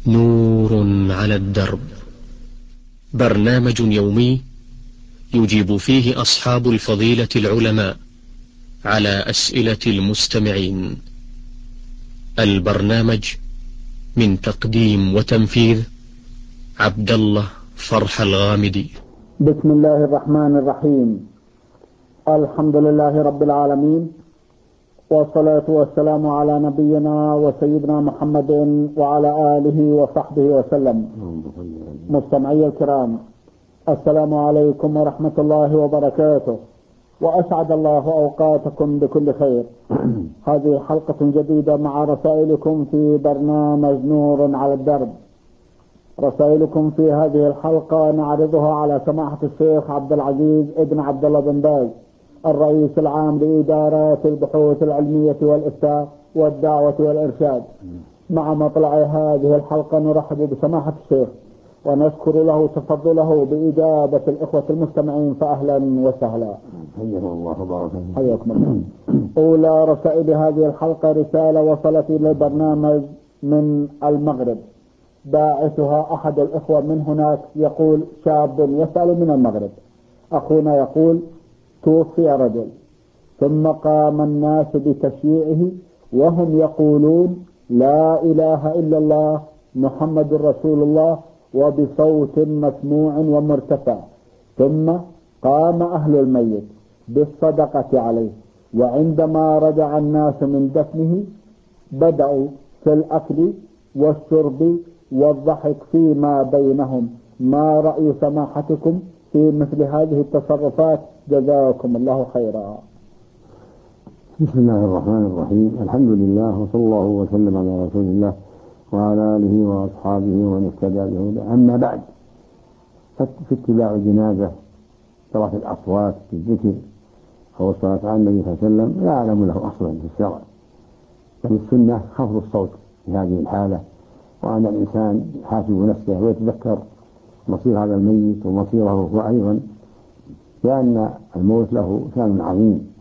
نور على الدرب، برنامج يومي يجيب فيه أصحاب الفضيلة العلماء على أسئلة المستمعين. البرنامج من تقديم وتنفيذ عبد الله فرح الغامدي. بسم الله الرحمن الرحيم. الحمد لله رب العالمين، والصلاة والسلام على نبينا وسيدنا محمد وعلى آله وصحبه وسلم. مستمعي الكرام، السلام عليكم ورحمة الله وبركاته، وأسعد الله أوقاتكم بكل خير. هذه حلقة جديدة مع رسائلكم في برنامج نور على الدرب. رسائلكم في هذه الحلقة نعرضها على سماحة الشيخ عبد العزيز ابن عبد الله بن باز، الرئيس العام لإدارات البحوث العلمية والإفتاء والدعوة والإرشاد. مع مطلع هذه الحلقة نرحب بسماحة الشيخ ونشكر له تفضله بإجابة الإخوة المستمعين، فأهلا وسهلا. حياكم الله وبارك فيكم. حياكم الله. أولى رسائل هذه الحلقة رسالة وصلت إلى البرنامج من المغرب، باعثها أحد الإخوة من هناك، يقول: شاب يسأل من المغرب، أخونا يقول: توفي رجل ثم قام الناس بتشييعه وهم يقولون لا إله إلا الله محمد رسول الله وبصوت مسموع ومرتفع، ثم قام أهل الميت بالصدقة عليه، وعندما رجع الناس من دفنه بدأوا في الأكل والشرب والضحك فيما بينهم. ما رأي سماحتكم في مثل هذه التصرفات؟ جزاكم الله خيرا. بسم الله الرحمن الرحيم. الحمد لله، وصلى الله وسلم على رسول الله وعلى آله وأصحابه ومن اهتدى بهداه. أما بعد، في اتباع الجنازة صلاة الأصوات بالذكر أو الصلاة على النبي صلى الله عليه وسلم لا أعلم له أصلا في الشرع، بل السنة خفض الصوت في هذه الحالة، وأن الإنسان يحاسب نفسه ويتذكر مصير هذا الميت ومصيره هو أيضا، لأن الموت له شأن عظيم،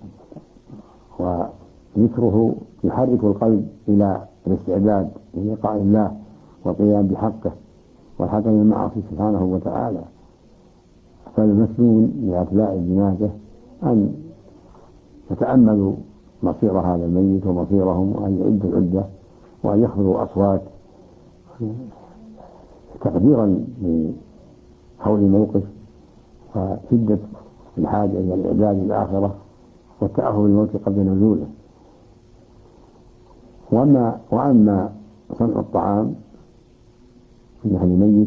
وذكره يحرك القلب إلى الاستعداد للقاء الله والقيام بحقه والحكم المعاصي سبحانه وتعالى. فالمسنون لأتباع الجنازة أن يتأملوا مصير هذا الميت ومصيرهم، وأن يعدوا العدة وأن يخفضوا أصوات تقديرا لحول الموقف وشدة الحاجة إلى الإعداد للآخرة والتأهب للموت قبل نزوله. وأما صنع الطعام في أهل الميت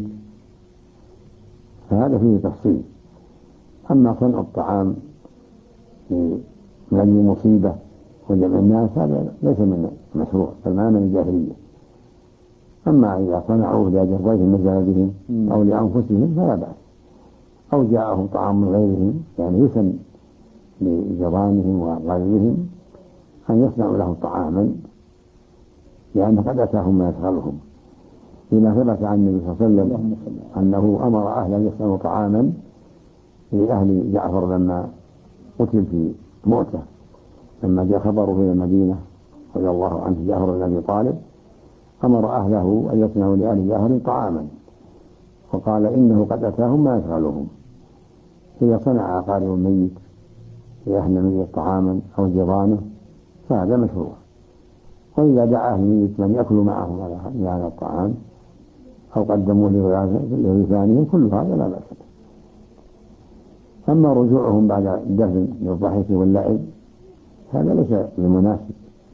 فهذا فيه تفصيل. أما صنع الطعام من أجل المصيبة وجمع الناس هذا ليس من مشروع، بل ما من الجاهلية. أما إذا صنعوه لأجل ضيف نزل بهم أو لأنفسهم فلا بأس، أو جاءهم طعام من غيرهم، يعني يسن لجيرانهم وغيرهم أن يصنعوا لهم طعاما، لأن قد أتاهم ما يشغلهم. لما ثبت عن النبي صلى الله عليه وسلم أنه أمر أهلا يصنعوا طعاما لأهل جعفر لما قتل في مؤتة، لما جاء خبره إلى المدينة رضي الله عنه جعفر بن أبي طالب، أمر أهله أن يصنعوا لأهل جعفر طعاما، وقال إنه قد أتاهم ما يشغلهم. إذا صنع أقارب الميت لأهل الميت طعاما أو جيرانه فهذا مشروع. وإذا دعا أهل الميت من يأكل معهم على هذا الطعام أو قدموه لغيثانهم كل هذا لا بأس به. أما رجوعهم بعد الدفن للضحك واللعب هذا ليس بمناسب،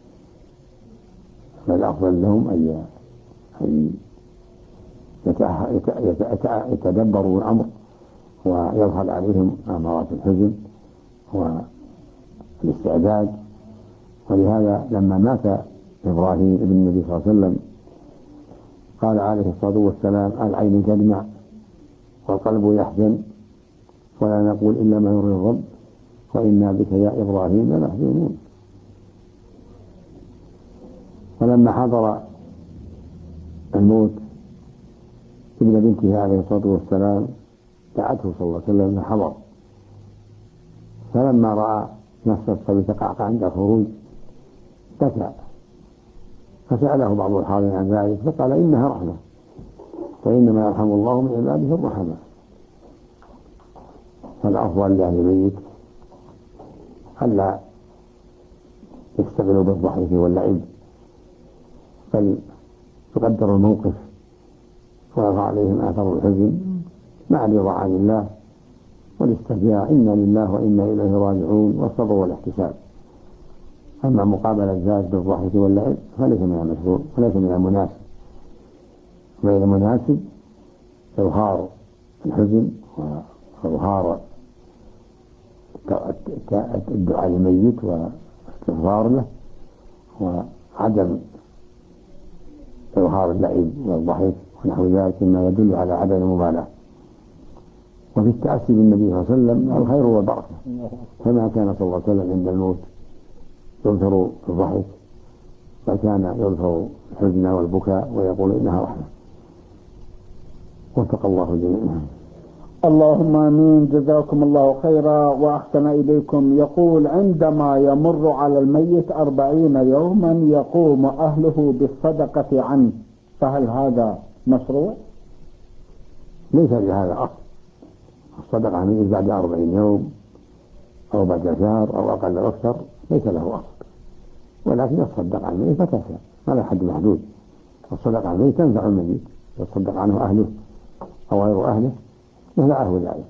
فالأفضل لهم أن يتدبروا الأمر ويظهر عليهم أمارات الحزن والاستعداد. ولهذا لما مات إبراهيم ابن النبي صلى الله عليه وسلم قال عليه الصلاة والسلام: العين تدمع والقلب يحزن ولا نقول إلا ما يرضي الرب وإنا بك يا إبراهيم لمحزونون. ولما حضر الموت ابن بنته عليه الصلاة والسلام دعته صلى الله عليه وسلم فحضر، فلما رأى نفس الصبي تقعقع عند الخروج بكى، فسأله بعض الحاضرين عن ذلك فقال: إنها رحمة فإنما يرحم الله من عباده الرحماء. فالأفضل لأهل الميت ألا يشتغلوا بالضحك واللعب، بل يقدر الموقف ويضع عليهم آثار الحزن مع الرضا عن الله والاسترجاع إنا لله وإنا إليه راجعون والصبر والاحتساب. أما مقابلة الزاد بالضحك واللعب فليس من المشروع وليس من المناسب، بل المناسب إظهار الحزن وإظهار الدعاء للميت واستغفار له، وعدم إظهار اللعب والضحك ونحو ذلك مما يدل على عدم المبالاة. وفي التأسي بالنبي صلى الله عليه وسلم الخير والبركة، كما كان صلى الله عليه وسلم عند الموت يظهر الضحك وكان يظهر الحزن والبكاء ويقول إنها رحمة. وفق الله جميعا. اللهم آمين. جزاكم الله خيرا وأحسن إليكم. يقول عندما يمر على الميت 40 يوما يقوم أهله بالصدقة عنه، فهل هذا مشروع؟ ليس لهذا أصل. الصدقة عنه بعد 40 يوم أو بعد شهر أو أقل أو أكثر ليس له أصل، ولكن يصدق عن الميت متى شاء، ما له حد محدود. الصدقة عن الميت تنفع الميت، يصدق عنه أهله أو غير أهله يهلعه ذلك.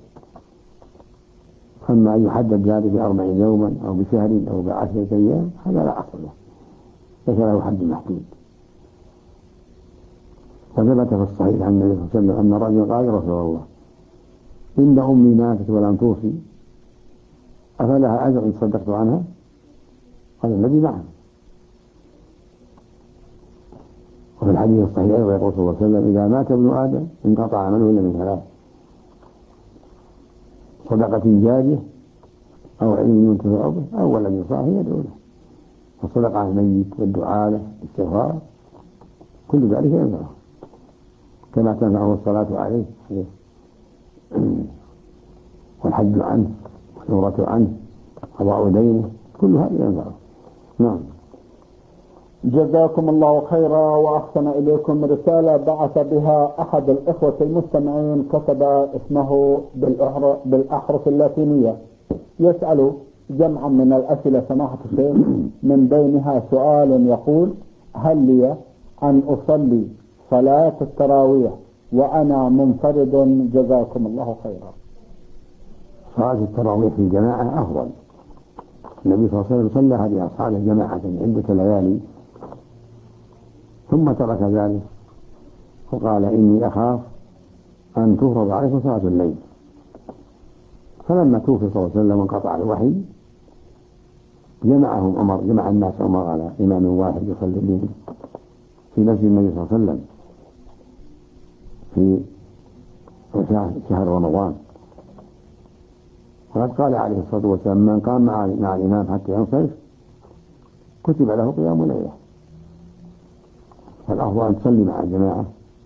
أما أن يحدد ذلك ب40 يوما أو بشهر أو ب10 أيام هذا لا أصل له، ليس له حد محدود. وثبت في الصحيح عن النبي صلى الله عليه وسلم أن رجلا قال: يا رسول الله إن أمي ماتت ولم توصي أفلها أجر إن صدقت عنها؟ قال النبي: نعم. وفي الحديث الصحيح يقول صلى الله عليه وسلم: إذا مات ابن آدم انقطع عمله إلا من 3: صدقة جارية أو علم ينتفع به أو ولد صالح يدعو له. فالصدقة على الميت والدعاء له والاستغفار كل ذلك ينفعه، كما تنفعه الصلاة عليه والحج عنه والعمرة عنه قضاء دينه، كل هذا ينفعه. نعم. جزاكم الله خيرا وأحسن إليكم. رسالة بعث بها أحد الإخوة المستمعين، كتب اسمه بالأحرف اللاتينية، يسأل جمعا من الأسئلة سماحة الشيخ، من بينها سؤال يقول: هل لي أن أصلي صلاة التراويح وأنا منفرد؟ جزاكم الله خيرا. صلاة التراويح في الجماعة أفضل. النبي صلى الله عليه وسلم صلى هذه أصحابه جماعة عدة ليالي ثم ترك ذلك وقال: إني أخاف أن تفرض عليكم صلاة الليل. فلما توفي صلى الله عليه وسلم وانقطع الوحي جمع الناس عمر على إمام واحد يصلي بهم في مسجد النبي صلى الله عليه وسلم في شهر رمضان. وقد قال عليه الصلاة والسلام: من قام مع الإمام حتى ينصرف كتب له قيام ليلة. فالأفضل أن تصلي مع الجماعة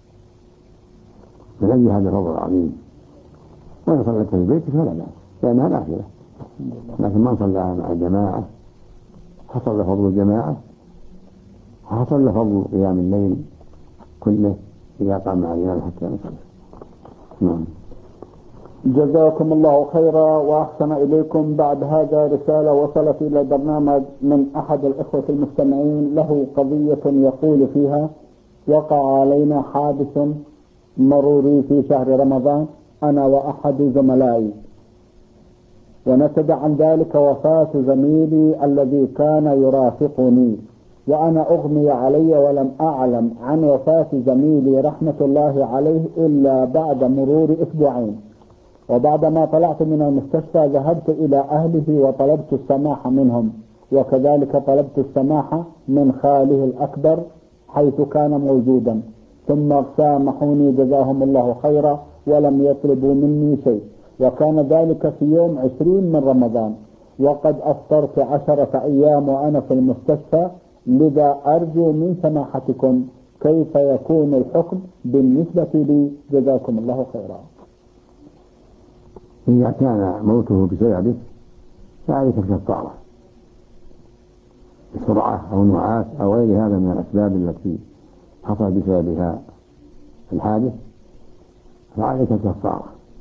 من أجل هذا الفضل العظيم، وإن صليت في بيتك فلا بأس لأنها نافلة، لكن من صلىها مع الجماعة حصل فضل الجماعة وحصل فضل قيام الليل كله إذا قام مع الإمام حتى ينصرف. نعم. جزاكم الله خيرا وأحسن إليكم. بعد هذا رسالة وصلت إلى البرنامج من أحد الإخوة المستمعين، له قضية يقول فيها: وقع علينا حادث مروري في شهر رمضان أنا وأحد زملائي، ونتج عن ذلك وفاة زميلي الذي كان يرافقني، وأنا أغمي علي ولم أعلم عن وفاة زميلي رحمة الله عليه إلا بعد مرور 2 أسبوع. وبعدما طلعت من المستشفى ذهبت إلى أهله وطلبت السماح منهم، وكذلك طلبت السماح من خاله الأكبر حيث كان موجودا، ثم سامحوني جزاهم الله خيرا ولم يطلبوا مني شيء. وكان ذلك في يوم 20 من رمضان، وقد أفطرت 10 أيام وأنا في المستشفى. لذا أرجو من سماحتكم كيف يكون الحكم بالنسبة لي؟ جزاكم الله خيرا. إذا كان موته بسببه فعليك الكفارة بسرعة أو نعاس أو غير هذا من الأسباب التي حصل بسببها الحادث، فعليك كفارة،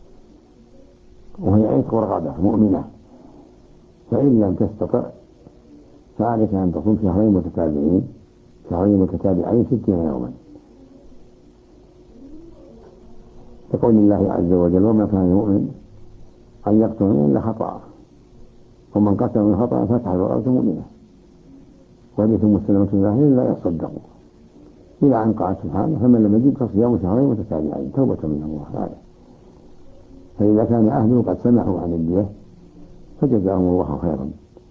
وهي عتق رغبة مؤمنة. فإن لم تستطع فعليك أن تصوم شهرين متتابعين 60 يوما، يقول الله عز وجل: وما كان المؤمن أن يقتل إلا خطأ، ومن قتل من خطأ فتحت رقبة مؤمنة وحديث مسلمة الله لا يصدقوا، إلى أن قال سبحانه: فمن لم يجد فصيام شهرين متتابعين توبة من الله تعالى. فإذا كان أهله قد سمحوا عن الدية فجزاهم الله خيرا.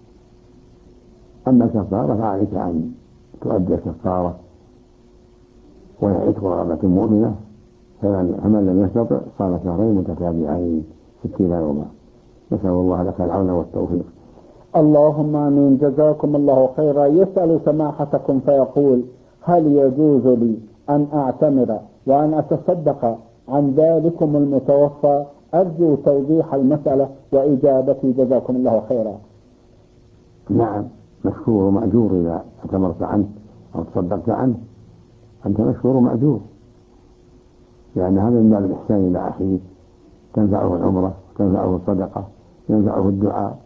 أما الكفارة فعليك أن تؤدي الكفارة وهي عتق رقبة مؤمنة، فمن لم يستطع صام شهرين متتابعين 60 يوما. نسأل الله لك العون والتوفيق. اللهم آمين. جزاكم الله خيرا. يسأل سماحتكم فيقول: هل يجوز لي أن أعتمر وأن أتصدق عن ذلكم المتوفى؟ أرجو توضيح المسألة وإجابتي، جزاكم الله خيرا. نعم، مشكور ومأجور إذا اعتمرت عنه أو تصدقت عنه، أنت مشكور ومأجور، لأن هذا من باب الإحسان إلى أخيه، تنفعه العمرة، تنفعه الصدقة، ينفعه الدعاء،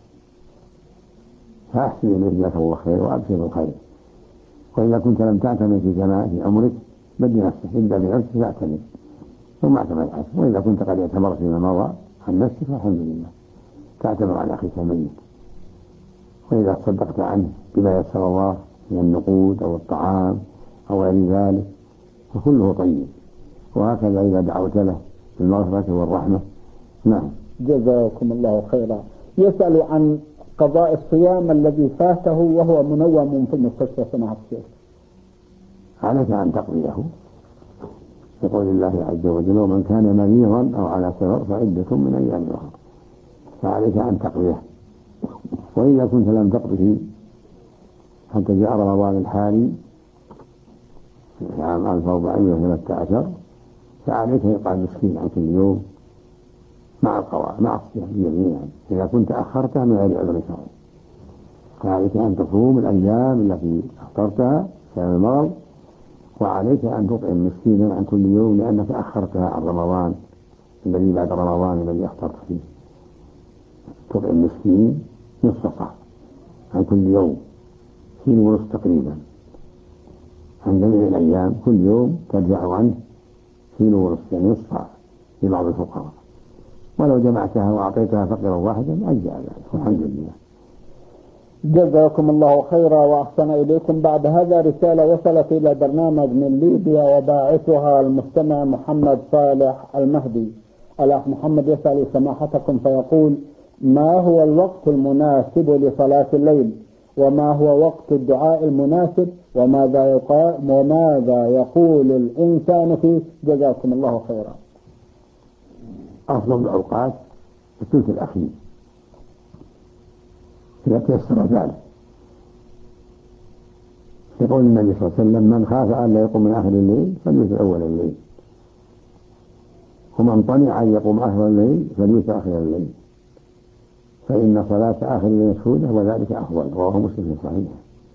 فأحسن إليه جزاك الله خير وأبشر بالخير. وإذا كنت لم تعتمر في عمرك بدي نفسك، ابدأ بنفسك فاعتمر ثم اعتمر عنه. وإذا كنت قد اعتمرت فيما مضى عن نفسك فالحمد لله، تعتمر عن أخيك الميت. وإذا تصدقت عنه بما يسر الله من النقود أو الطعام أو غير ذلك فكله طيب. وهكذا إذا دعوت له بالمغفرة والرحمة. نعم. جزاكم الله خيرا. يسأل عن قضاء الصيام الذي فاته وهو منوم في المستشفى سماحة الشيخ. عليك أن تقضيه، يقول الله عز وجل: ومن كان مريضا أو على سفر فعدة من أيام أخرى. فعليك أن تقضيه. وإذا كنت لم تقضه حتى جاء رمضان الحالي في عام 1413 فعليك إطعام مسكين عن كل يوم مع القضاء مع الصيام جميعا إذا كنت أخرتها من غير عذر شرعي. فعليك أن تصوم الأيام التي أفطرتها بسبب المرض، وعليك أن تطعم مسكينا عن كل يوم لأنك أخرتها عن رمضان الذي بعد رمضان الذي أفطرت فيه. تطعم مسكين نصف صاع عن كل يوم، 2.5 تقريبا عن جميع الأيام، كل يوم ترجع عنه 2.5 يعني نصف صاع لبعض الفقراء. ولو جمعتها وأعطيتها فقيرا واحدا أجزأ ذلك والحمد لله. جزاكم الله خيرا وأحسن إليكم. بعد هذا رسالة وصلت إلى برنامج من ليبيا وباعثها المستمع محمد صالح المهدي. الأخ محمد يسأل سماحتكم فيقول: ما هو الوقت المناسب لصلاة الليل؟ وما هو وقت الدعاء المناسب؟ وماذا يقول الإنسان فيه؟ جزاكم الله خيرا. أفضل الأوقات الثلث الأخير إذا تيسر ذلك. يقول النبي صلى الله عليه وسلم: من خاف أن لا يقوم من آخر الليل فليوتر أول الليل، ومن طمع أن يقوم آخر الليل فليوتر آخر الليل، فإن صلاة آخر الليل مشهودة وذلك أفضل. رواه مسلم في صحيحه.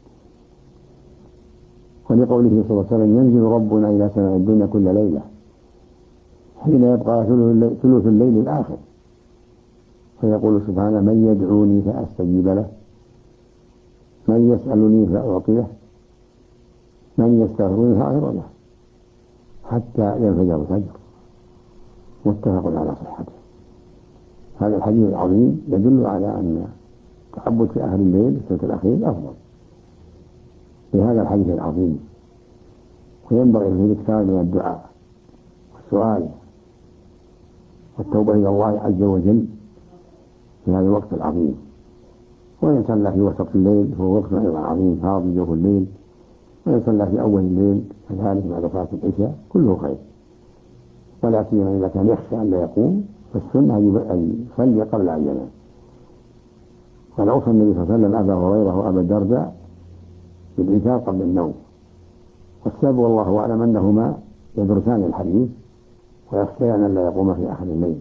ولقوله صلى الله عليه وسلم: ينزل ربنا إلى سماء الدنيا كل ليلة حين يبقى ثلث الليل الآخر فيقول سبحانه: من يدعوني فأستجيب له، من يسألني فأعطيه، من يستغفرني فأغفر له، حتى ينفجر الفجر. متفق على صحته. هذا الحديث العظيم يدل على أن التعبد في آخر الليل الثلث الأخير أفضل لهذا الحديث العظيم. وينبغي في الإكثار من الدعاء والسؤال والتوبة إلى الله عز وجل في هذا الوقت العظيم. وإن صلى في وسط الليل فهو وقت أيضا عظيم فاضي جوف الليل، وإن صلى في أول الليل كذلك بعد صلاة العشاء كله خير. ولكن إذا كان يخشى أن لا يقوم فالسنة أن يصلي قبل أن ينام. ولأوصى النبي صلى الله عليه وسلم أبا هريرة وأبا الدرداء بالإيثار قبل النوم، والسبب والله أعلم أنهما يدرسان الحديث ويخشيان أن لا يقوم في آخر الليل.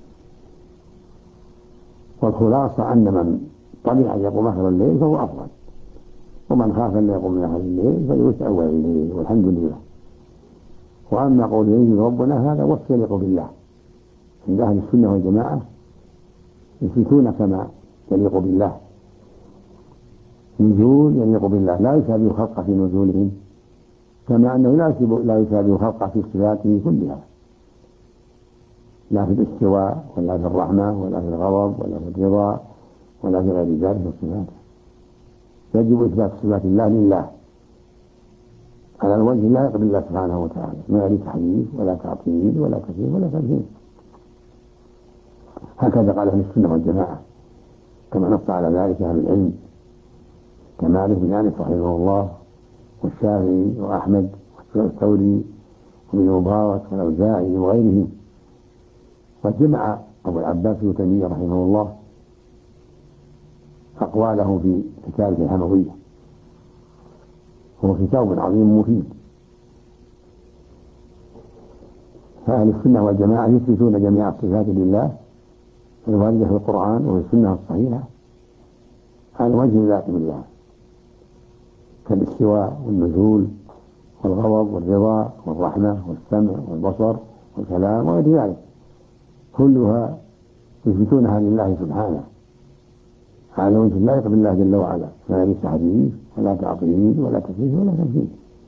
والخلاصة أن من طمع أن يقوم آخر الليل فهو أفضل، ومن خاف أن لا يقوم من آخر الليل فليوتر أول الليل والحمد لله. وأما قول ينزل ربنا هذا وصف يليق بالله عند أهل السنة والجماعة يثبتون كما يليق بالله، نزول يليق بالله، لا يشابه خلقه في نزولهم، كما أنه لا يشابه خلقه في صفاته كلها، لا في الاستواء ولا في الرحمة ولا في الغضب ولا في الرضا ولا في غير ذلك من صفاته. يجب إثبات صفات الله لله على الوجه اللائق بالله سبحانه وتعالى، ما غير تحريف ولا تعطيل ولا تكييف ولا تمثيل. هكذا قال أهل السنة والجماعة كما نص على ذلك أهل العلم كمالك بن أنس رحمه الله والشافعي وأحمد والثوري وابن مبارك والأوزاعي وغيرهم. وجمع أبو العباس بن تيمية رحمه الله أقواله في كتابه الحموية، هو كتاب عظيم مفيد. فأهل السنة والجماعة يثبتون جميع الصفات لله الواردة في القرآن وفي السنة الصحيحة على وجه اللائق بالله، كالاستواء والنزول والغضب والرضا والرحمة والسمع والبصر والكلام وغير ذلك، كلها يثبتونها لله سبحانه على وجه اللائق بالله جل وعلا، لا ليس تحريف ولا تعطيل ولا تكييف ولا تمثيل،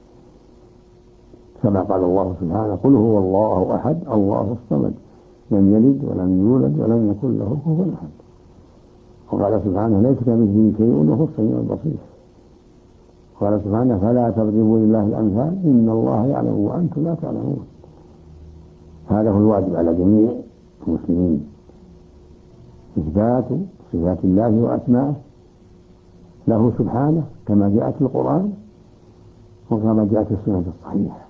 كما قال الله سبحانه: قل هو الله أحد الله الصمد لم يلد ولم يولد ولم يكن له كفوا أحد. وقال سبحانه: ليس كمثله شيء وهو السميع البصير. قال سبحانه: فلا تضربوا لله الأمثال إن الله يعلم وأنتم لا تعلمون. هذا هو الواجب على جميع المسلمين، إثبات صفات الله وأسمائه له سبحانه كما جاءت في القرآن وكما جاءت في السنة الصحيحة،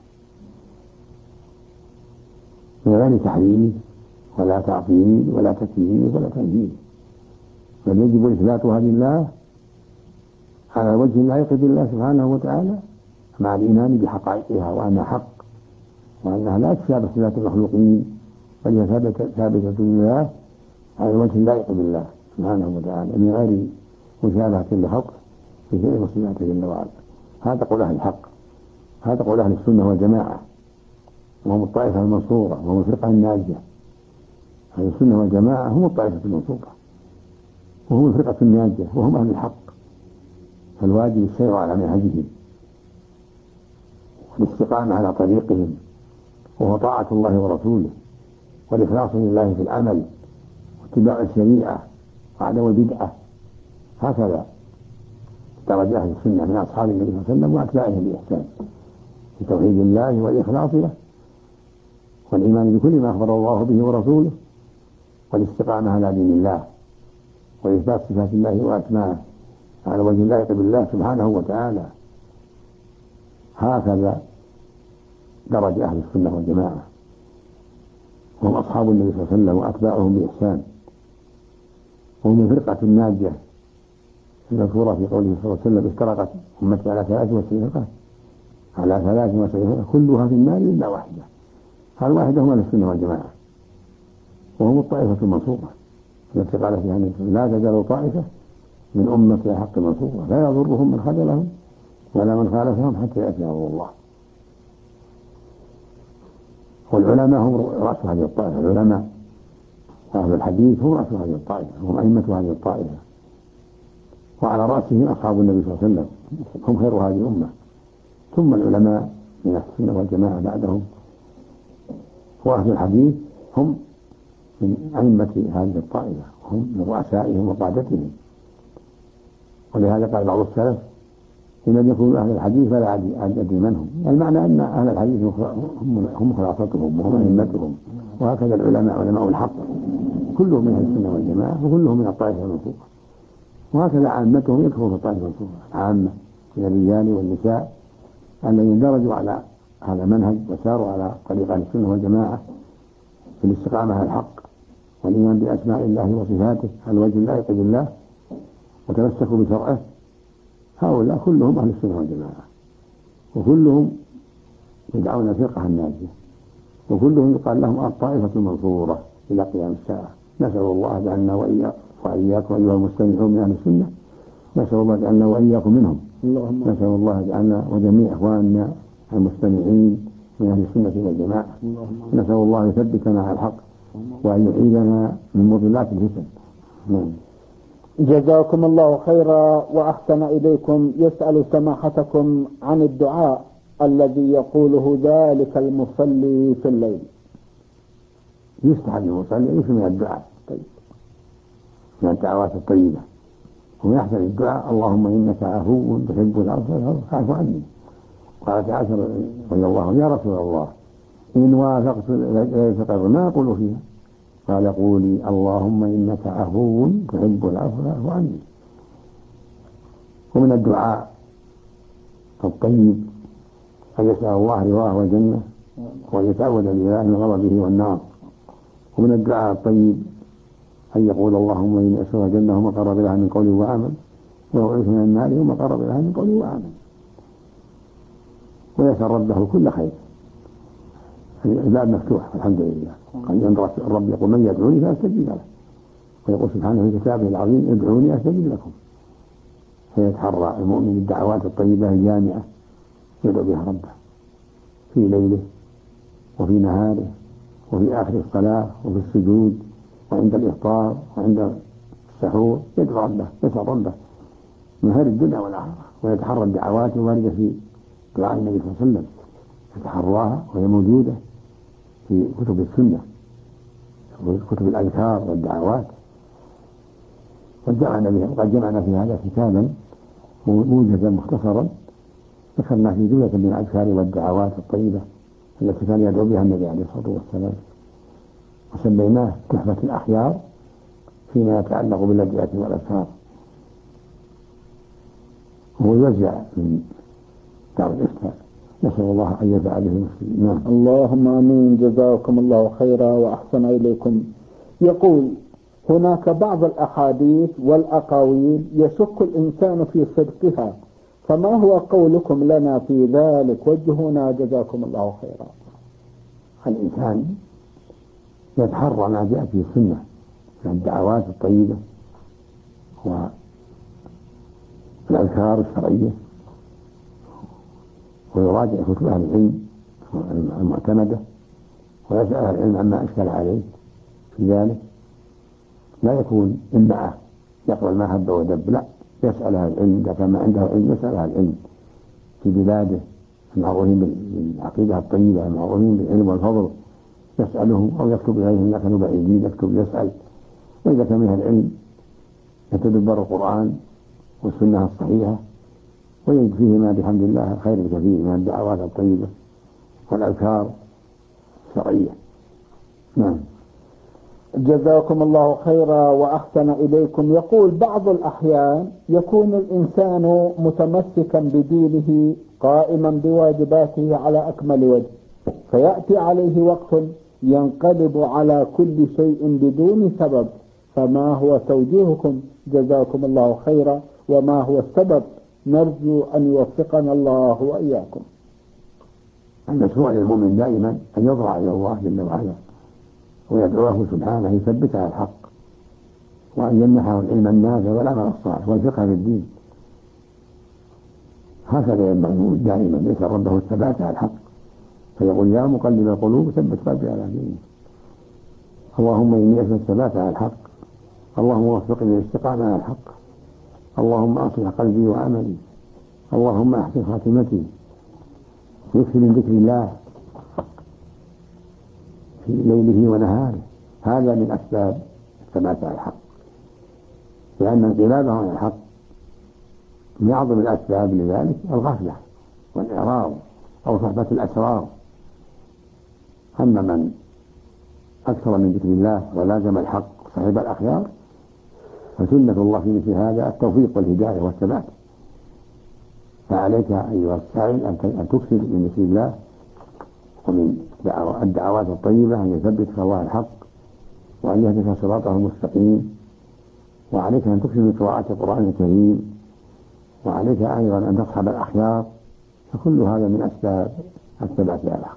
من غير تحريف ولا تعطيل ولا تكييف ولا تمثيل، بل يجب إثباتها لله على وجه اللائق بالله سبحانه وتعالى مع الإيمان بحقائقها وأنها حق وأنها لا تشابه صفات المخلوقين، بل هي ثابتة لله على الوجه اللائق بالله سبحانه وتعالى من غير مشابهة لخلقه في شيء من صفاته جل وعلا. هذا قول أهل الحق، هذا قول أهل السنة والجماعة، وهم الطائفة المنصورة وهم الفرقة الناجية. أهل السنة والجماعة هم الطائفة المنصورة وهم الفرقة الناجية وهم أهل الحق، فالواجب السير على منهجهم والاستقامة على طريقهم، وهو طاعة الله ورسوله والإخلاص لله في العمل واتباع الشريعة وعدم البدعة. هكذا درج أهل السنة من أصحاب النبي صلى الله عليه وسلم وأتباعه بإحسان في توحيد الله والإخلاص له والإيمان بكل ما أخبر الله به ورسوله والاستقامة على دين الله وإثبات صفات الله وأسمائه على وجه اللائق بالله سبحانه وتعالى. هكذا درج أهل السنة والجماعة، وهم أصحاب النبي صلى الله عليه وسلم وأتباعهم بإحسان، وهم الفرقة الناجية المذكورة في قوله صلى الله عليه وسلم: افترقت أمتي على 73 فرقة كلها في النار إلا واحدة. الواحدة هم أهل السنة والجماعة وهم الطائفة المنصورة التي قال فيها النبي: لا تزال طائفة من أمتي حق منصورة لا يضرهم من خذلهم ولا من خالفهم حتى يأتي أمر الله. والعلماء هم رأس هذه الطائفة، العلماء وأهل الحديث هم رأس هذه الطائفة، هم أئمة هذه الطائفة، وعلى رأسهم أصحاب النبي صلى الله عليه وسلم هم خير هذه الأمة، ثم العلماء من السنة والجماعة بعدهم، وأهل الحديث هم من أئمة هذه الطائفة وهم من رؤسائهم وقادتهم. ولهذا قال بعض السلف: إن لم يكونوا أهل الحديث فلا أدري من هم. المعنى أن أهل الحديث هم خلاصتهم وهم أئمتهم، وهكذا العلماء علماء الحق كلهم من أهل السنة والجماعة وكلهم من الطائفة المنصورة، وهكذا عامتهم يدخلون في الطائفة المنصورة، عامة من الرجال والنساء الذين درجوا على هذا المنهج وساروا على طريق أهل السنة والجماعة في الاستقامة على الحق والإيمان بأسماء الله وصفاته على وجه اللائق بالله وتمسكوا بشرعه. هؤلاء كلهم أهل السنة والجماعة، وكلهم يدعون الفرقة الناجية، وكلهم يقال لهم الطائفة المنصورة إلى قيام الساعة. نسأل الله جعلنا وإياكم أيها المستمعون من أهل السنة، نسأل الله جعلنا وإياكم منهم، نسأل الله جعلنا وجميع إخواننا المستمعين من أهل السنة والجماعة، نسأل الله يثبتنا على الحق وأن يعيذنا من مضلات الفتن. جزاكم الله خيرا وأحسن إليكم. يسأل سماحتكم عن الدعاء الذي يقوله ذلك المصلي في الليل. يستحب المصلي يكثر من الدعاء من الدعوات الطيبة، ويحسن الدعاء اللهم إنك عفو تحب العفو فاعف عني. قالت عائشة رضي الله عنها يا رسول الله إن وافقت ليلة القدر ما أقول فيها؟ قال قولي اللهم إنك عفو تحب العفو فاعف عني. ومن الدعاء الطيب أن يسأل الله رضاه والجنة وأن يتعوذ بالله من غضبه والنار. ومن الدعاء الطيب أن يقول اللهم إني أسألك الجنة وما قرب لها من قول وعمل، وأعوذ من النار وما قرب لها من قول وعمل. ويسأل ربه كل خير. الباب مفتوح الحمد لله. الرب يقول من يدعوني فأستجيب له، ويقول سبحانه في كتابه العظيم ادعوني أستجيب لكم. فيتحرى المؤمن الدعوات الطيبة الجامعة يدعو بها ربه في ليله وفي نهاره وفي آخر الصلاة وفي السجود وعند الإفطار وعند السحور. يدعو ربه يسأل ربه من خير الدنيا والآخرة، ويتحرى الدعوات الواردة في دعاء النبي صلى الله عليه وسلم، يتحراها وهي موجودة في كتب السنة وكتب الأذكار والدعوات. وقد جمعنا في هذا كتابا موجزا مختصرا ذكرنا في جملة من الأذكار والدعوات الطيبة التي كان يدعو بها النبي عليه الصلاة والسلام، وسميناه تحفة الأخيار فيما يتعلق بالأدعية والأذكار. وهو يوزع من دار الإفتاء، نسأل الله أن يجعل به المسلمين. اللهم آمين. جزاكم الله خيرا وأحسن إليكم. يقول هناك بعض الأحاديث والأقاويل يشك الإنسان في صدقها، فما هو قولكم لنا في ذلك؟ وجهونا جزاكم الله خيرا. الإنسان يتحرى ما جاء في السنة من الدعوات الطيبة والأذكار الشرعية، ويراجع كتب أهل العلم المعتمدة، ويسأل أهل العلم عما أشكل عليه في ذلك. لا يكون إمعة يقبل ما هب ودب، لا، يسأل أهل العلم إذا كان ما عنده علم يسأل أهل العلم في بلاده المعروفين بالعقيدة الطيبة المعروفين بالعلم والفضل، يسألهم أو يكتب إليهم إذا كانوا بعيدين يكتب يسأل. وإذا كان من أهل العلم يتدبر القرآن والسنة الصحيحة ويجد فيهما بحمد الله خير كثير من الدعوات الطيبة والأذكار الشرعية. نعم. جزاكم الله خيرا وأحسن إليكم. يقول بعض الأحيان يكون الإنسان متمسكا بدينه قائما بواجباته على أكمل وجه، فيأتي عليه وقت ينقلب على كل شيء بدون سبب، فما هو توجيهكم جزاكم الله خيرا وما هو السبب؟ نرجو أن يوفقنا الله وإياكم. المشروع للمؤمن دائما أن يضرع إلى الله جل وعلا ويدعوه سبحانه يثبت على الحق، وأن يمنحه العلم النافع والعمل الصالح والفقه في الدين. هكذا ينبغي دائما يسأل ربه الثبات على الحق، فيقول يا مقلب القلوب ثبت قلبي على دينك. اللهم إني أسأل الثبات على الحق، اللهم وفقني للاستقامة على الحق، اللهم أصلح قلبي وعملي، اللهم أحسن خاتمتي. يكفي من ذكر الله في ليله ونهاره، هذا من أسباب الثبات على الحق، لأن انقلابه عن الحق من أعظم الأسباب لذلك الغفلة والإعراض أو صحبة الأسرار. أما من أكثر من ذكر الله ولازم الحق صاحب الأخيار فسنة الله في مثل هذا التوفيق والهداية والثبات. فعليك أيها السائل أن تكثر من ذكر الله ومن الدعوات الطيبة، أن يثبتك الله الحق وأن يهدك صراطه المستقيم، وعليك أن تكثر من قراءة القرآن الكريم، وعليك أيضا أن تصحب الأخيار، فكل هذا من أسباب الثبات على الحق.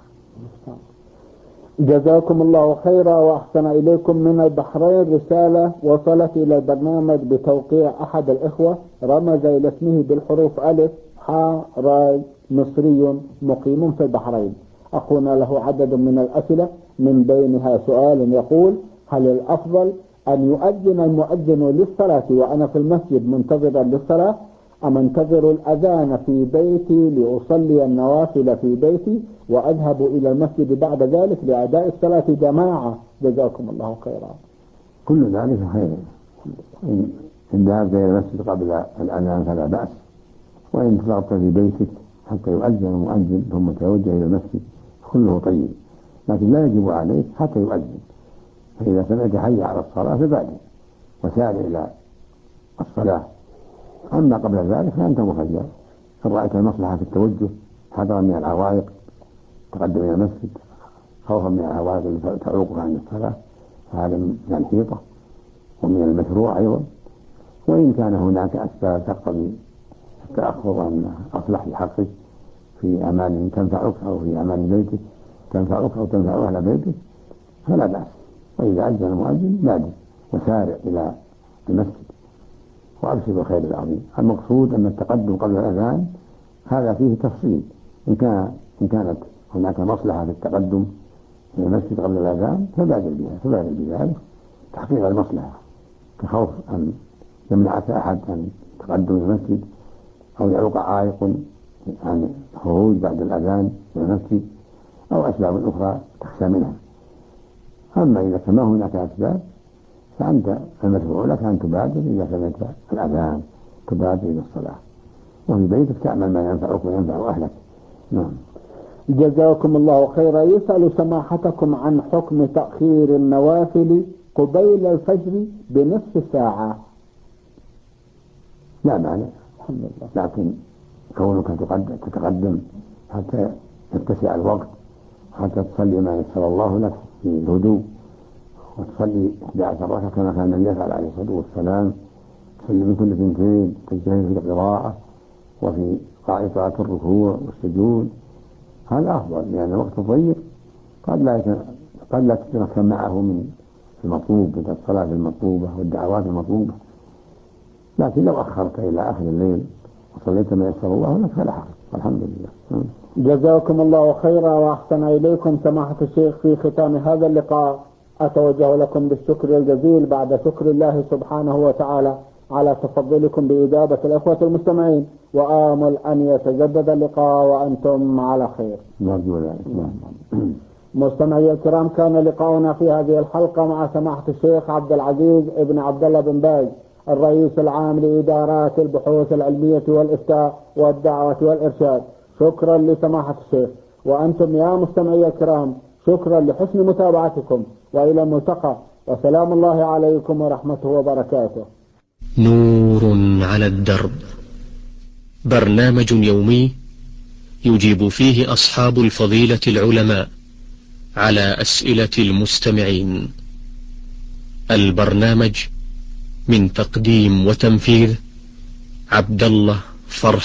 جزاكم الله خيرا وأحسن إليكم. من البحرين رسالة وصلت إلى البرنامج بتوقيع أحد الإخوة، رمز إلى اسمه بالحروف ألف حاء راء، مصري مقيم في البحرين. أخونا له عدد من الأسئلة، من بينها سؤال يقول: هل الأفضل أن يؤذن المؤذن للصلاة وأنا في المسجد منتظرا للصلاة، أم انتظر الأذان في بيتي لأصلي النوافل في بيتي وأذهب إلى المسجد بعد ذلك لأداء الصلاة جماعة؟ جزاكم الله خيرا. كل ذلك خير. إن ذهبت إلى المسجد قبل الأذان فلا بأس، وإن انتظرت في بيتك حتى يؤذن المؤذن ثم توجه إلى المسجد كله طيب، لكن لا يجب عليك حتى يؤذن. فإذا سمعت حي على الصلاة فبادر وسارع إلى الصلاة، أما قبل ذلك فأنت مخير. إن رأيت المصلحة في التوجه حذرا من العوائق تقدم إلى المسجد خوفا من العوائق التي تعوقك عن الصلاة، فهذا من الحيطة ومن المشروع أيضا. وإن كان هناك أسباب تقتضي التأخر وأن أصلح لحقك في أمان تنفعك أو في أمان بيتك تنفعك أو تنفع أهل بيتك فلا بأس. وإذا أذن المؤذن بادر وسارع إلى المسجد وأبشر بالخير العظيم. المقصود أن التقدم قبل الأذان هذا فيه تفصيل، إن كانت هناك مصلحة في التقدم إلى المسجد قبل الأذان فبادر بذلك تحقيق المصلحة، كخوف أن يمنعك أحد عن التقدم إلى المسجد أو يعوق عائق عن الخروج بعد الأذان إلى المسجد أو أسباب أخرى تخشى منها. أما إذا كان ما هناك أسباب فأنت المشروع لك أن تبادر إذا سمعت الأذان، تبادر إلى الصلاة وفي بيتك تعمل ما ينفعك وينفع أهلك. نعم. جزاكم الله خيرا. يسأل سماحتكم عن حكم تأخير النوافل قبيل الفجر بنصف ساعة. لا معنى، الحمد لله. لكن كونك تتقدم حتى يتسع الوقت حتى تصلي ما يسر الله لك في الهدوء وتصلي 11 ركعة كما كان النبي يفعل عليه الصلاة والسلام، تصلي من كل ثنتين، تجتهد في القراءة وفي قراءة الركوع والسجود، هذا أفضل، لأن الوقت ضيق قد لا تتمكن معه من المطلوب من الصلاة المطلوبة والدعوات المطلوبة. لكن لو أخرت إلى آخر الليل وصليت ما يسر الله لك فلا حرج، الحمد لله. جزاكم الله خيرا وأحسن إليكم سماحة الشيخ. في ختام هذا اللقاء أتوجه لكم بالشكر الجزيل بعد شكر الله سبحانه وتعالى على تفضلكم بإجابة الأخوة المستمعين، وآمل أن يتجدد اللقاء وأنتم على خير. مستمعي الكرام، كان لقاؤنا في هذه الحلقة مع سماحة الشيخ عبد العزيز ابن عبد الله بن باز، الرئيس العام لإدارات البحوث العلمية والإفتاء والدعوة والإرشاد. شكرا لسماحة الشيخ، وأنتم يا مستمعي الكرام شكرا لحسن متابعتكم، وإلى الملتقى، وسلام الله عليكم ورحمته وبركاته. نور على الدرب، برنامج يومي يجيب فيه أصحاب الفضيلة العلماء على أسئلة المستمعين. البرنامج من تقديم وتنفيذ عبد الله فرح